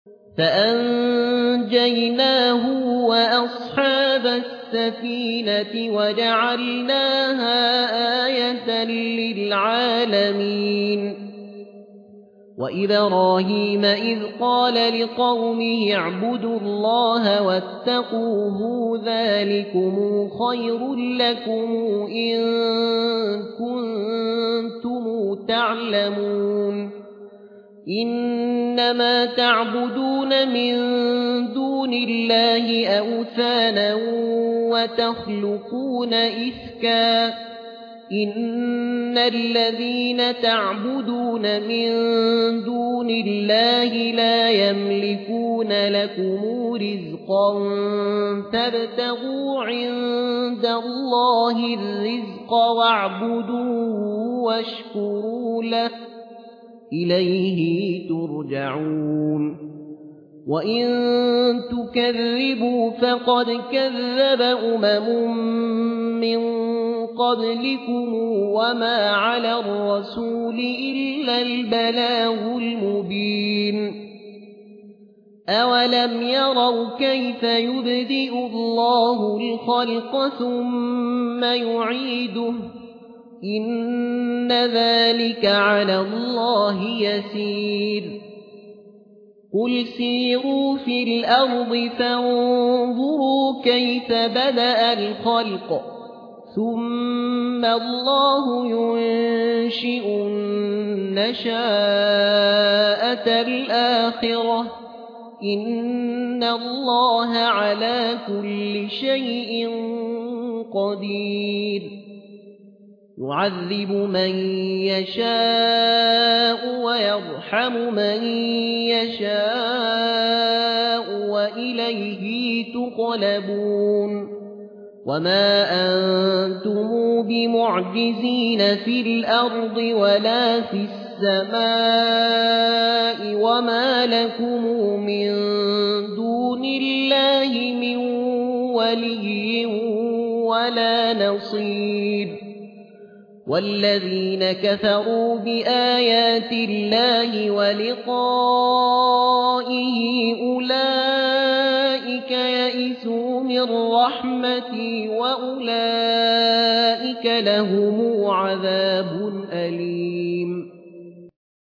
فأنجيناه وأصحاب السفينة وجعلناها آية للعالمين وإبراهيم إذ قال لقومه اعبدوا الله واتقوه ذلكم خير لكم إن كنتم تعلمون إنما تعبدون من دون الله أوثانا وتخلقون إفكا إن الذين تعبدون من دون الله لا يملكون لكم رزقا فابتغوا عند الله الرزق واعبدوه واشكروا له إليه ترجعون وإن تكذبوا فقد كذب من قبلكم وما على الرسول إلا البلاغ المبين أولم يروا كيف يبدئ الله الخلق ثم يعيده إن ذلك على الله يسير قل سيروا في الأرض فانظروا كيف بدأ الخلق ثم الله ينشئ النشاءة الآخرة إن الله على كل شيء قدير يعذب من يشاء ويرحم من يشاء وإليه تقلبون وما أنتم بمعجزين في الأرض ولا في السماء وما لكم من دون الله من ولي ولا نصير والذين كفروا بآيات الله ولقائه أولئك يئسوا من رحمتي وأولئك لهم عذاب أليم